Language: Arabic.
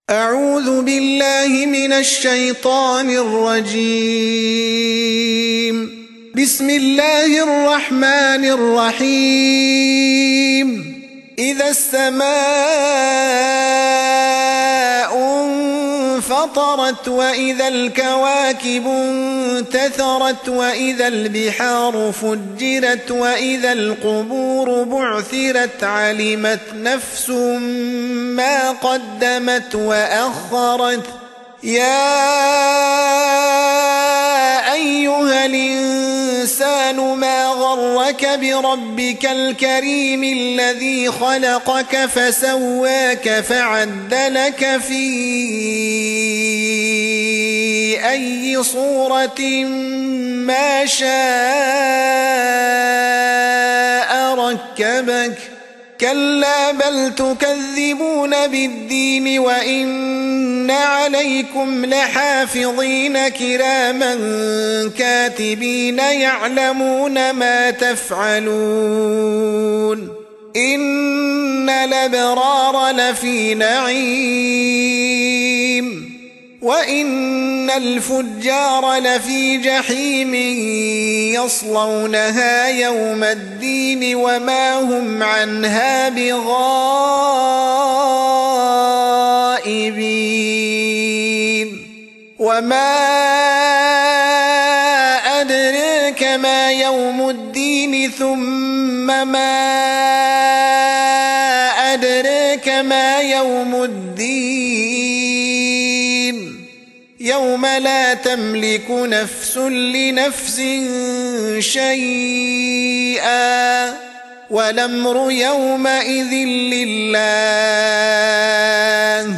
أعوذ بالله من الشيطان الرجيم. بسم الله الرحمن الرحيم. إذا السماء انفطرت وإذا الكواكب انتثرت وإذا البحار فجرت وإذا القبور بعثرت علمت نفس ما قدمت وأخرت. يا أيها الإنسان ما غرك بربك الكريم الذي خلقك فسواك فعدلك في أي صورة ما شاء ركبك. كلا بل تكذبون بالدين وإن عليكم لحافظين كراما كاتبين يعلمون ما تفعلون. إن الأبرار لفي نعيم وإن الفجار لفي جحيم يصلونها يوم الدين وما هم عنها بغائبين. وما أدريك ما يوم الدين ثم ما أدريك ما يوم الدين. يوم لا تملك نفس لنفس شيئا والأمر يومئذ لله.